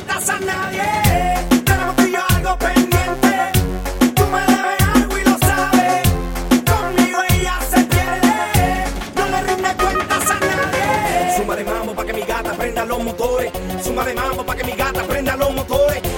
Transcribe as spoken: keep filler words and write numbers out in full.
cuentas a nadie. Tenemos tú y yo algo pendiente. Tú me debes algo y lo sabes. Conmigo ella se pierde. No le rinde cuentas a nadie. Suma de mambo pa' que mi gata prenda los motores. Suma de mambo pa' que mi gata prenda los motores.